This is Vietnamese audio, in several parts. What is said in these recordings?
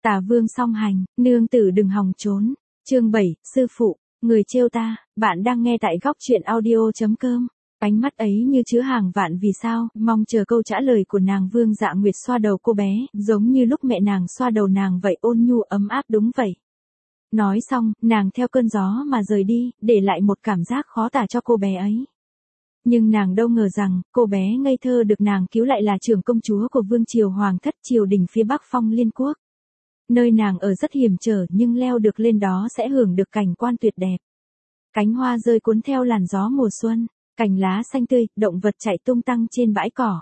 Tả Vương song hành, nương tử đừng hòng trốn. Chương 7, sư phụ, người trêu ta, bạn đang nghe tại góc truyện audio.com. Ánh mắt ấy như chứa hàng vạn vì sao, mong chờ câu trả lời của nàng. Vương Dạ Nguyệt xoa đầu cô bé, giống như lúc mẹ nàng xoa đầu nàng vậy, ôn nhu ấm áp. Đúng vậy. Nói xong, nàng theo cơn gió mà rời đi, để lại một cảm giác khó tả cho cô bé ấy. Nhưng nàng đâu ngờ rằng, cô bé ngây thơ được nàng cứu lại là trưởng công chúa của vương triều hoàng thất triều đình phía Bắc Phong Liên Quốc. Nơi nàng ở rất hiểm trở nhưng leo được lên đó sẽ hưởng được cảnh quan tuyệt đẹp. Cánh hoa rơi cuốn theo làn gió mùa xuân, cành lá xanh tươi, động vật chạy tung tăng trên bãi cỏ.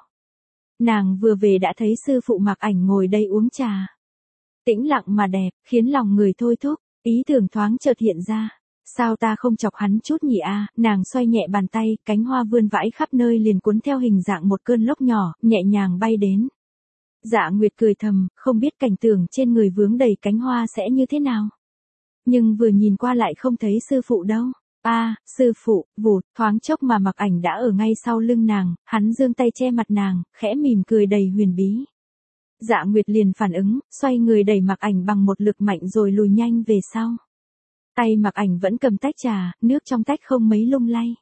Nàng vừa về đã thấy sư phụ Mặc Ảnh ngồi đây uống trà. Tĩnh lặng mà đẹp, khiến lòng người thôi thúc, ý tưởng thoáng chợt hiện ra. Sao ta không chọc hắn chút nhỉ a? Nàng xoay nhẹ bàn tay, cánh hoa vươn vãi khắp nơi liền cuốn theo hình dạng một cơn lốc nhỏ, nhẹ nhàng bay đến. Dạ Nguyệt cười thầm, không biết cảnh tượng trên người vướng đầy cánh hoa sẽ như thế nào. Nhưng vừa nhìn qua lại không thấy sư phụ đâu. Sư phụ, vụt, thoáng chốc mà Mặc Ảnh đã ở ngay sau lưng nàng, hắn giương tay che mặt nàng, khẽ mỉm cười đầy huyền bí. Dạ Nguyệt liền phản ứng, xoay người đẩy Mặc Ảnh bằng một lực mạnh rồi lùi nhanh về sau. Tay Mặc Ảnh vẫn cầm tách trà, nước trong tách không mấy lung lay.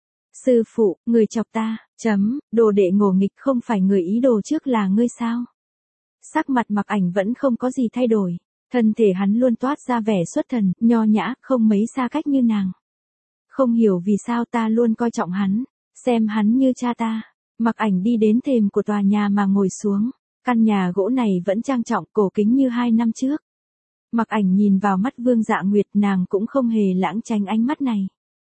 Sư phụ, người chọc ta, đồ đệ ngổ nghịch, không phải người ý đồ trước là ngươi sao? Sắc mặt Mặc Ảnh vẫn không có gì thay đổi. Thân thể hắn luôn toát ra vẻ xuất thần, nho nhã, không mấy xa cách như nàng. Không hiểu vì sao ta luôn coi trọng hắn, xem hắn như cha ta. Mặc Ảnh đi đến thềm của tòa nhà mà ngồi xuống. Căn nhà gỗ này vẫn trang trọng, cổ kính như 2 năm trước. Mặc Ảnh nhìn vào mắt Vương Dạ Nguyệt, nàng cũng không hề lãng tránh ánh mắt này.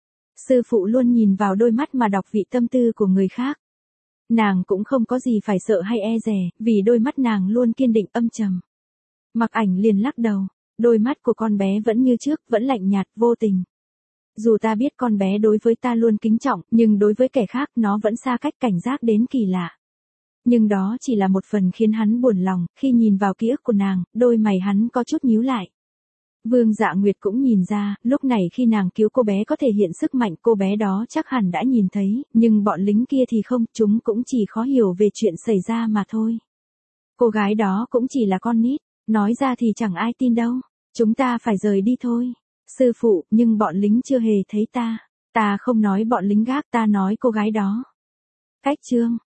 Sư phụ luôn nhìn vào đôi mắt mà đọc vị tâm tư của người khác. Nàng cũng không có gì phải sợ hay e dè, vì đôi mắt nàng luôn kiên định âm trầm. Mặc Ảnh liền lắc đầu, đôi mắt của con bé vẫn như trước, vẫn lạnh nhạt, vô tình. Dù ta biết con bé đối với ta luôn kính trọng, nhưng đối với kẻ khác nó vẫn xa cách, cảnh giác đến kỳ lạ. Nhưng đó chỉ là một phần khiến hắn buồn lòng, khi nhìn vào ký ức của nàng, đôi mày hắn có chút nhíu lại. Vương Dạ Nguyệt cũng nhìn ra, lúc này khi nàng cứu cô bé có thể hiện sức mạnh, cô bé đó chắc hẳn đã nhìn thấy, nhưng bọn lính kia thì không, chúng cũng chỉ khó hiểu về chuyện xảy ra mà thôi. Cô gái đó cũng chỉ là con nít, nói ra thì chẳng ai tin đâu, chúng ta phải rời đi thôi. Sư phụ, nhưng bọn lính chưa hề thấy ta không nói bọn lính gác, ta nói cô gái đó. Cách chương